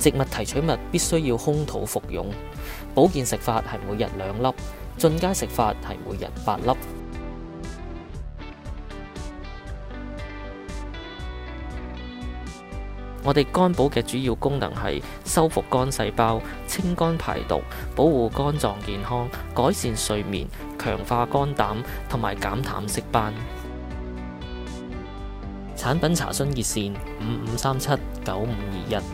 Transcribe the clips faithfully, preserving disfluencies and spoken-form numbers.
植物提取物必須要空肚服用。保健食法係每日兩粒，進階食法係每日八粒。我哋肝寶嘅主要功能係修復肝細胞、清肝排毒、保護肝臟健康、改善睡眠、強化肝膽同埋減淡色斑。產品查詢熱線五五三七九五二一。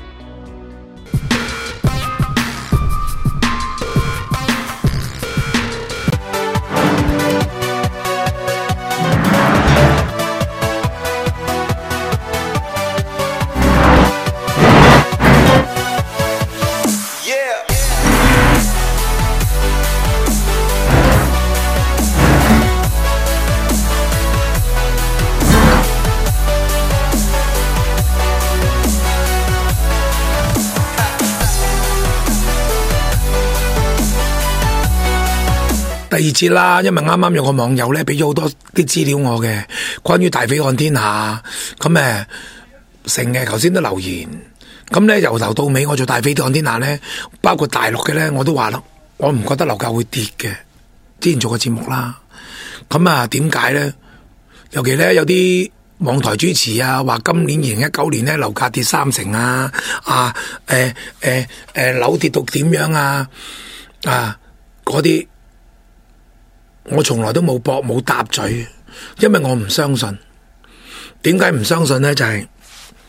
第二節啦，因為啱啱有個網友咧俾咗好多啲資料我嘅，關於大飛看天下，咁誒成嘅頭先都留言，咁咧由頭到尾我做大飛看天下咧，包括大陸嘅咧，我都話啦，我唔覺得樓價會跌嘅，之前做過節目啦，咁啊點解咧？尤其咧有啲網台主持啊，話今年二零一九年咧樓價跌三成啊，啊誒誒誒樓跌到點樣啊啊嗰啲。我從來都冇駁冇答嘴，因為我唔相信。點解唔相信呢？就係、是、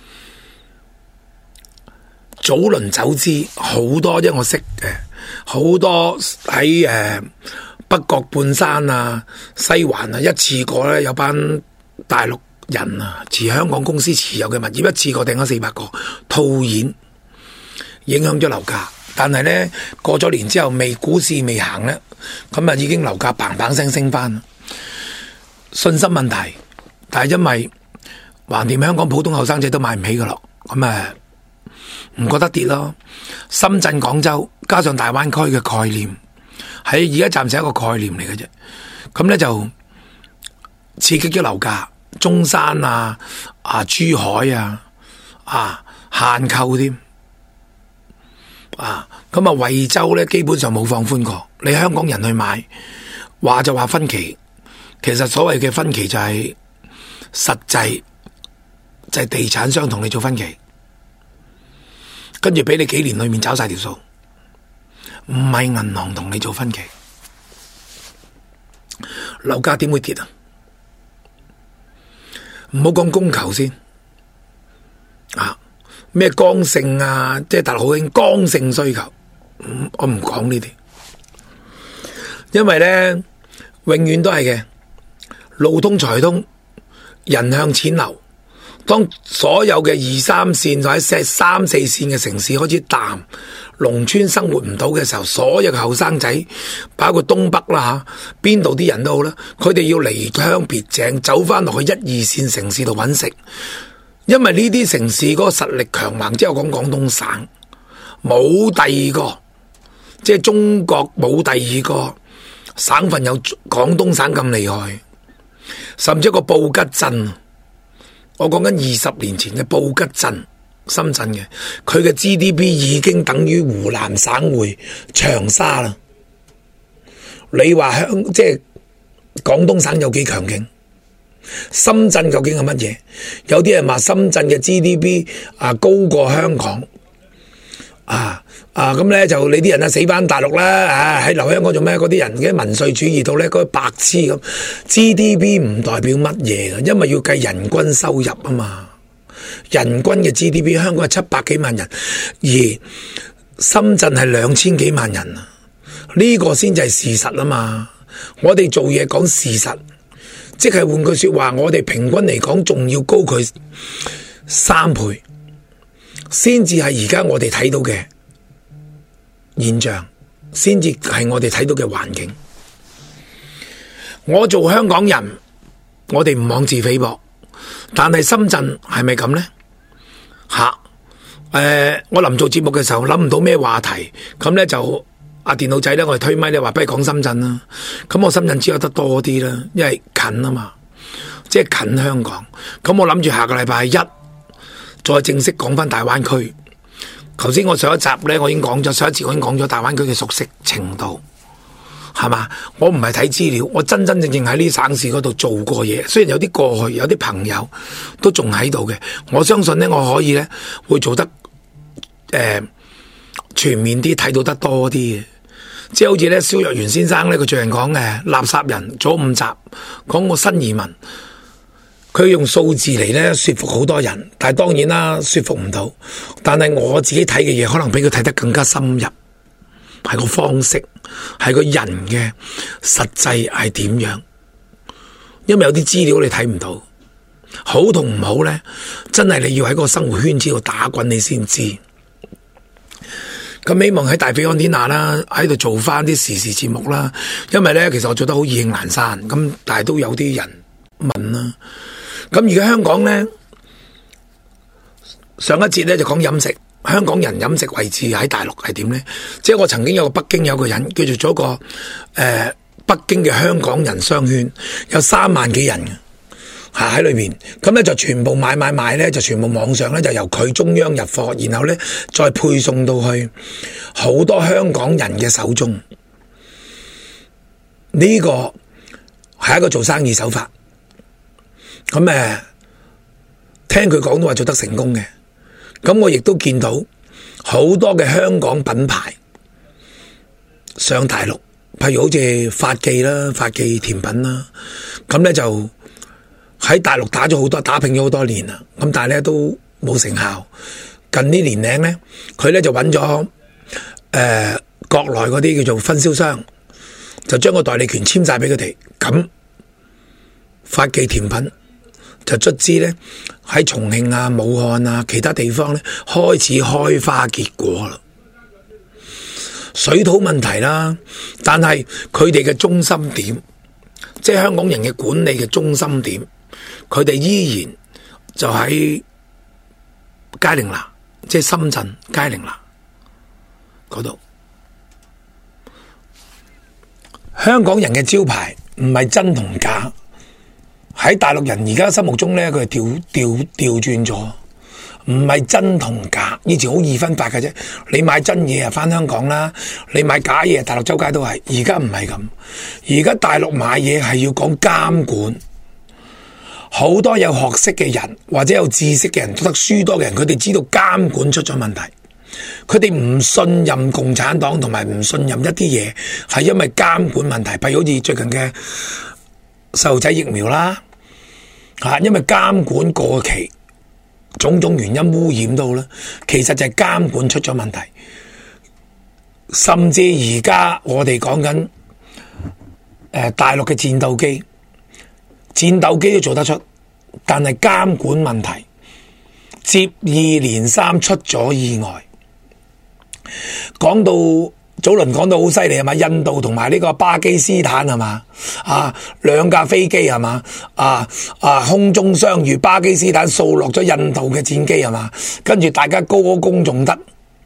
早輪走資好多，因為我識嘅好多喺誒、呃、北角半山啊、西環啊，一次過咧有班大陸人啊持香港公司持有嘅物業，一次過訂咗四百個套現，影響咗樓價。但係咧過咗年之後，未股市未行咧，咁啊已經樓價砰砰聲升翻，信心問題。但係因為橫掂香港普通後生仔都買唔起噶咯，咁啊唔覺得跌咯。深圳、廣州加上大灣區嘅概念，喺而家暫時係一個概念嚟嘅啫。咁咧就刺激咗樓價，中山啊、啊珠海啊、啊限購添。啊，咁啊惠州咧基本上冇放寬過，你香港人去買，話就話分期，其實所謂嘅分期就係實際就係地產商同你做分期，跟住俾你幾年裏面找晒條數，唔係銀行同你做分期。樓價點會跌啊？唔好講供求先啊！咩剛性啊，即係大陸好興剛性需求，嗯、我唔講呢啲，因為咧永遠都係嘅，路通財通，人向錢流。當所有嘅二三線或者三四線嘅城市開始淡，農村生活唔到嘅時候，所有嘅後生仔，包括東北啦吓，邊度啲人都好啦，佢哋要離鄉別井，走翻落去一二線城市度揾食。因為呢啲城市嗰個實力強橫，即係講廣東省冇第二個，即係中國冇第二個省份有廣東省咁厲害，甚至一個布吉鎮，我講緊二十年前嘅布吉鎮，深圳嘅，佢嘅 G D P 已經等於湖南省會長沙啦。你話香即係廣東省有幾強勁？深圳究竟係乜嘢？有啲人話深圳嘅 G D P 啊高過香港啊啊咁咧就你啲人啊死翻大陸啦啊喺留香港做咩？嗰啲人嘅民粹主義到咧嗰啲白痴咁 G D P 唔代表乜嘢嘅，因為要計人均收入啊嘛。人均嘅 G D P 香港係七百幾萬人，而深圳係兩千幾萬人啊，呢個先至係事實啊嘛。我哋做嘢講事實。即係換句說話，我哋平均嚟講仲要高佢三倍，先至係而家我哋睇到嘅現象，先至係我哋睇到嘅環境。我做香港人，我哋唔妄自菲薄，但係深圳係咪咁呢？吓、啊，誒、呃，我臨做節目嘅時候諗唔到咩話題，咁呢就。啊！電腦仔咧，我哋推咪咧話，不如講深圳啦。咁我深圳知道得多啲啦，因為近啊嘛，即係近香港。咁我諗住下個禮拜一再正式講翻大灣區。 頭先我上一集呢，我已經講咗，上一次我已經講咗大灣區嘅熟悉程度，係嘛？我唔係睇資料，我真真正正喺呢省市嗰度做過嘢。雖然有啲過去，有啲朋友都仲喺度嘅，我相信呢，我可以呢會做得誒、呃、全面啲，睇到得多啲嘅。即係好似咧，蕭若元先生咧，佢最近講嘅垃圾人左五集，講個新移民，佢用數字嚟咧說服好多人，但係當然啦，說服唔到。但係我自己睇嘅嘢，可能比佢睇得更加深入，係個方式，係個人嘅實際係點樣。因為有啲資料你睇唔到，好同唔好咧，真係你要喺個生活圈子度打滾，你先知。咁希望喺大飛安天下啦，喺度做翻啲時事節目啦。因為咧，其實我做得好意興闌珊，咁但係都有啲人問啦。咁而家香港咧，上一節咧就講飲食，香港人飲食位置喺大陸係點咧？即係我曾經有個北京有個人叫做咗個誒、呃、北京嘅香港人商圈，有三萬幾人嘅。喺裏面，咁咧就全部買買買咧，就全部網上咧就由佢中央入貨，然後咧再配送到去好多香港人嘅手中。呢個係一個做生意手法。咁誒，聽佢講都話做得成功嘅。咁我亦都見到好多嘅香港品牌上大陸，譬如好似發記啦、發記甜品啦，咁咧就喺大陸打咗好多，打拼咗好多年啦，咁但係咧都冇成效。近呢年齡咧，佢咧就揾咗誒國內嗰啲叫做分銷商，就將個代理權簽晒俾佢哋。咁發記甜品就卒之咧喺重慶啊、武漢啊其他地方咧開始開花結果啦。水土問題啦，但係佢哋嘅中心點，即係香港人嘅管理嘅中心點。佢哋依然就喺佳寧拿，即係深圳佳寧拿嗰度。香港人嘅招牌唔係真同假，喺大陸人而家心目中咧，佢係調調調轉咗，唔係真同假。以前好易分法嘅啫，你買真嘢啊翻香港啦，你買假嘢大陸周街都係。而家唔係咁，而家大陸買嘢係要講監管。好多有學識嘅人或者有知識嘅人，讀得書多嘅人，佢哋知道監管出咗問題，佢哋唔信任共產黨，同埋唔信任一啲嘢，係因為監管問題。譬如好似最近嘅細路仔疫苗啦，吓，因為監管過期，種種原因污染到啦，其實就係監管出咗問題。甚至而家我哋講緊誒大陸嘅戰鬥機。戰鬥機都做得出，但係監管問題接二連三出咗意外。講到早輪講到好犀利係嘛？印度同埋呢個巴基斯坦係嘛？啊，兩架飛機係嘛？啊啊，空中相遇，巴基斯坦掃落咗印度嘅戰機係嘛？跟住大家高歌功頌德，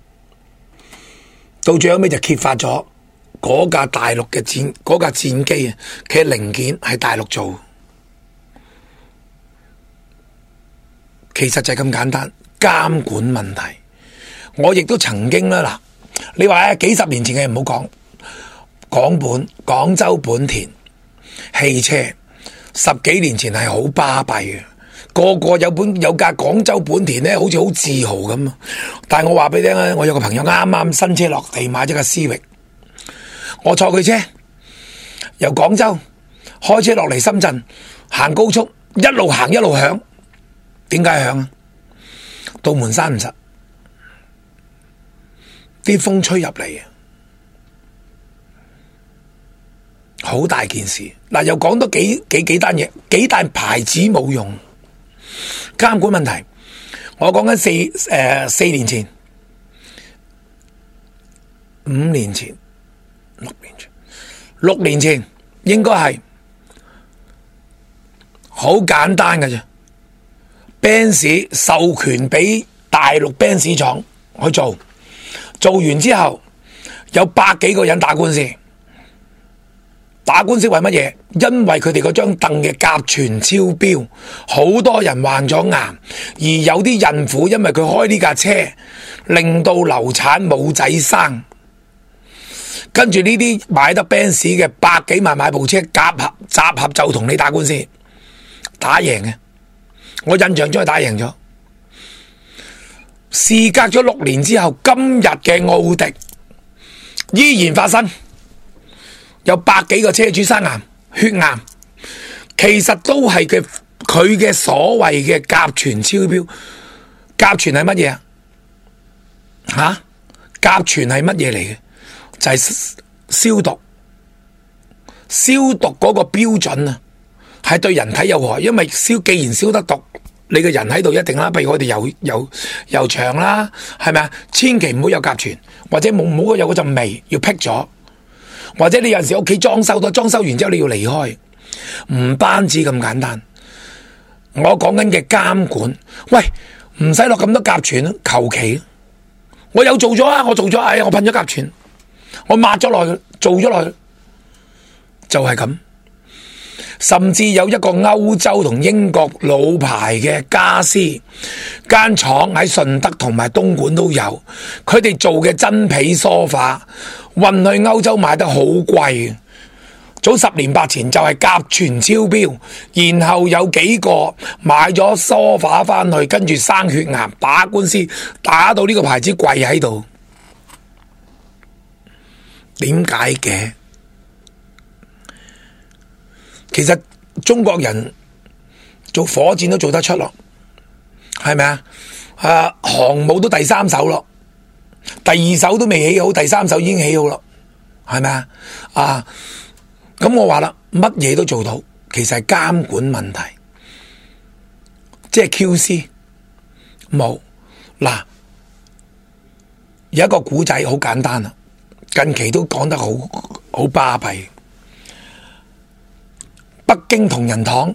到最後尾就揭發咗嗰架大陸嘅戰嗰架戰機啊，其實零件係大陸做。其實就係咁簡單，監管問題。我亦都曾經啦，嗱，你話咧幾十年前嘅唔好講，港本廣州本田汽車十幾年前係好巴閉嘅，個個有本有架廣州本田咧，好似好自豪咁。但係我話俾你聽咧，我有個朋友啱啱新車落地買咗架思域，我坐佢車由廣州開車落嚟深圳，行高速一路行一路響。點解響啊？道門閂唔實，啲風吹入嚟啊，好大件事。嗱，又講多幾幾幾單嘢，幾大牌子冇用，監管問題。我講緊四誒、呃、四年前、五年前、六年前、六年前應該係好簡單嘅啫。Benz 授權俾大陸 Benz 廠去做，做完之後有百幾個人打官司， 打官司為乜嘢？因為佢哋嗰張凳嘅甲醛超標，好多人患咗癌，而有啲孕婦因為佢開呢架車，令到流產冇仔生。跟住呢啲買得 Benz 嘅百幾萬買部車，夾合集合就同你打官司，打贏嘅。我印象中係打贏咗。事隔咗六年之後，今日嘅奧迪依然發生，有百幾個車主生癌、血癌，其實都係嘅佢嘅所謂嘅甲醛超標。甲醛係乜嘢啊？吓，甲醛係乜嘢嚟嘅？就係消毒，消毒嗰個標準啊，係對人體有害，因為消既然消得毒，你個人喺度一定啦。譬如我哋游游游長啦，係咪啊？千祈唔好有甲醛，或者冇唔好有嗰陣味，要辟咗。或者你有陣時屋企裝修咗，裝修完之後你要離開，唔單止咁簡單。我講緊嘅監管，喂，唔使落咁多甲醛，求其。我有做咗啊，我做咗，哎，我噴咗甲醛。我抹咗落去，做咗落去，就係咁。甚至有一個歐洲同英國老牌嘅家私間廠喺順德同埋東莞都有，佢哋做嘅真皮梳化運去歐洲賣得好貴。早十年八前就係甲醛超標，然後有幾個買咗梳化翻去，跟住生血癌，打官司打到呢個牌子跪喺度。點解嘅？其實中國人做火箭都做得出咯，係咪啊？啊，航母都第三艘咯，第二艘都未起好，第三艘已經起好咯，係咪啊？啊，咁我話啦，乜嘢都做到，其實係監管問題，即係 Q C 冇。嗱，有一個古仔好簡單啊。近期都講得好好巴閉，北京同仁堂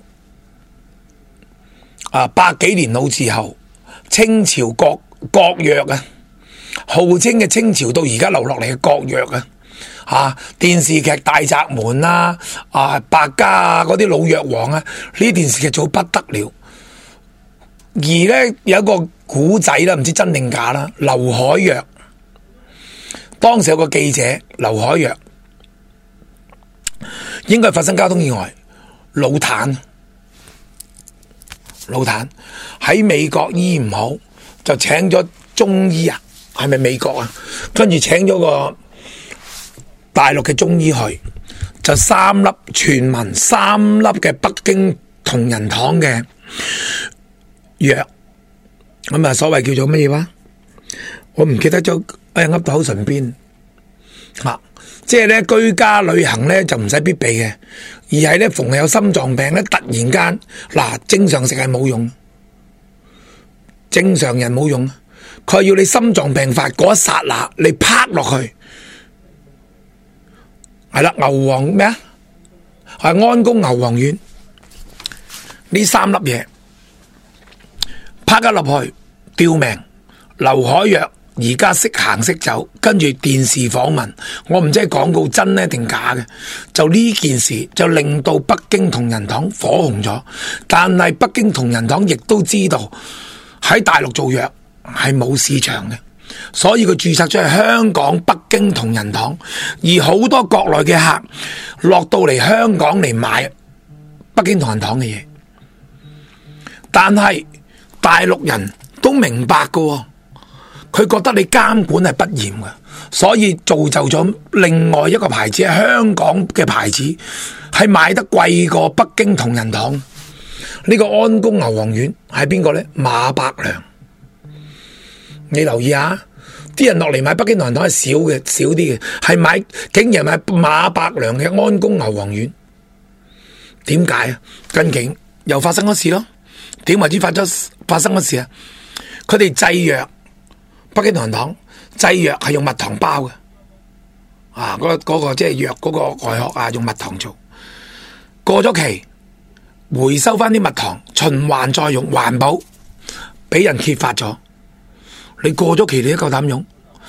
啊，百幾年老字號，清朝國國藥啊，號稱嘅清朝到而家留落嚟嘅國藥啊，啊電視劇大宅門啦，啊百家啊嗰啲老藥王啊，呢啲電視劇做不得了。而呢，有一個古仔啦，唔知真定假啦，劉海藥。當時有個記者劉海藥，應該發生交通意外，腦癱，腦癱喺美國醫唔好，就請咗中醫啊，係咪美國啊？跟住請咗個大陸嘅中醫去，就三粒全民三粒嘅北京同仁堂嘅藥，咁啊所謂叫做乜嘢話？我唔記得咗。哎呀，噏到口唇邊，啊，即係咧居家旅行咧就唔使必備嘅，而係咧逢係有心臟病咧，突然間嗱，正常食係冇用，正常人冇用，佢係要你心臟病發嗰一剎那，你啪落去，係啦，牛黃咩啊？係安宮牛黃丸呢三粒嘢，啪一落去吊命，劉海藥。而家識行識走，跟住電視訪問，我唔知係廣告真呢定假嘅，就呢件事就令到北京同仁堂火紅咗。但係北京同仁堂亦都知道喺大陸做藥係冇市場嘅，所以佢註冊咗係香港北京同仁堂，而好多國內嘅客落到嚟香港嚟買北京同仁堂嘅嘢，但係大陸人都明白㗎喎。佢覺得你監管係不嚴嘅，所以造就咗另外一個牌子，係香港嘅牌子，係賣得貴過北京同仁堂。呢、這個安宮牛黃丸係邊個呢？馬百良。你留意下，啲人落嚟買北京同仁堂係少嘅，少啲嘅，係買竟然買馬百良嘅安宮牛黃丸。點解啊？近期又發生咗事咯？點為之發咗發生咗事啊？佢哋製藥。北京同仁堂製藥係用蜜糖包嘅，啊，嗰、嗰個即係藥嗰個外殼啊，用蜜糖做，過咗期回收翻啲蜜糖，循環再用，環保，俾人揭發咗。你過咗期你都夠膽用？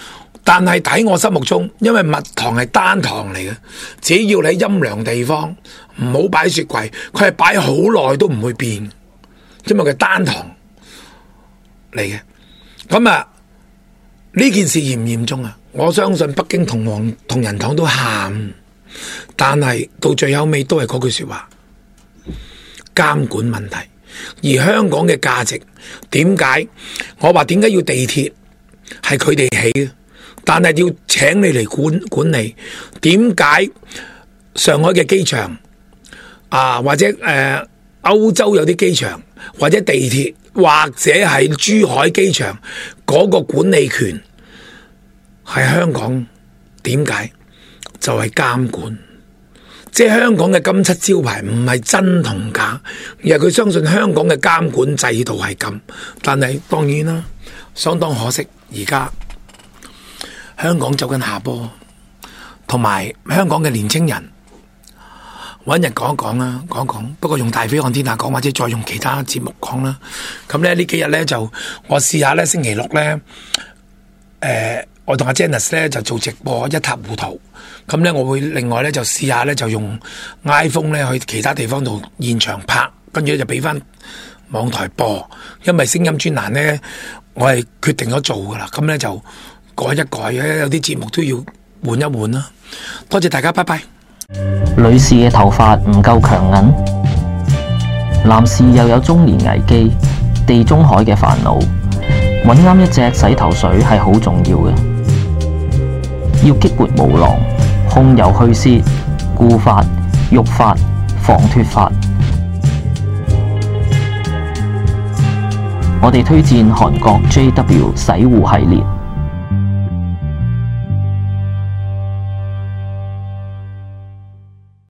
但係喺我心目中，因為蜜糖係單糖嚟嘅，只要你喺陰涼地方唔好擺雪櫃，佢係擺好耐都唔會變，因為佢係單糖嚟嘅。咁啊，呢件事嚴唔嚴重啊？我相信北京同黃同仁堂都喊，但係到最後尾都係嗰句說話，監管問題。而香港嘅價值，點解我話點解要地鐵係佢哋起嘅？但係要請你嚟管管理，點解上海嘅機場啊，或者誒歐、呃、洲有啲機場，或者地鐵，或者係珠海機場嗰個管理權係香港？點解？就係、是、監管，即係香港嘅金漆招牌唔係真同假，而係佢相信香港嘅監管制度係咁。但係當然啦，相當可惜，而家香港走緊下坡，同埋香港嘅年青人揾人講一講啦，講一講。不過用大飛看天下講，或者再用其他節目講啦。咁咧呢幾日咧就我試下咧，星期六咧，誒、呃、我同阿 Janice 咧就做直播一塌糊塗。咁咧我會另外咧就試下咧就用 iPhone 咧去其他地方度現場拍，跟住就俾翻網台播。因為聲音專欄咧我係決定咗做噶啦，咁咧就改一改，有啲節目都要換一換啦。多謝大家，拜拜。 女士嘅頭髮唔夠強韌，男士又有中年危機、地中海嘅煩惱，揾啱一隻洗頭水係好重要嘅。要激活毛囊、控油去屑、固髮、育髮、防脫髮。我哋推薦韓國 J W 洗護系列。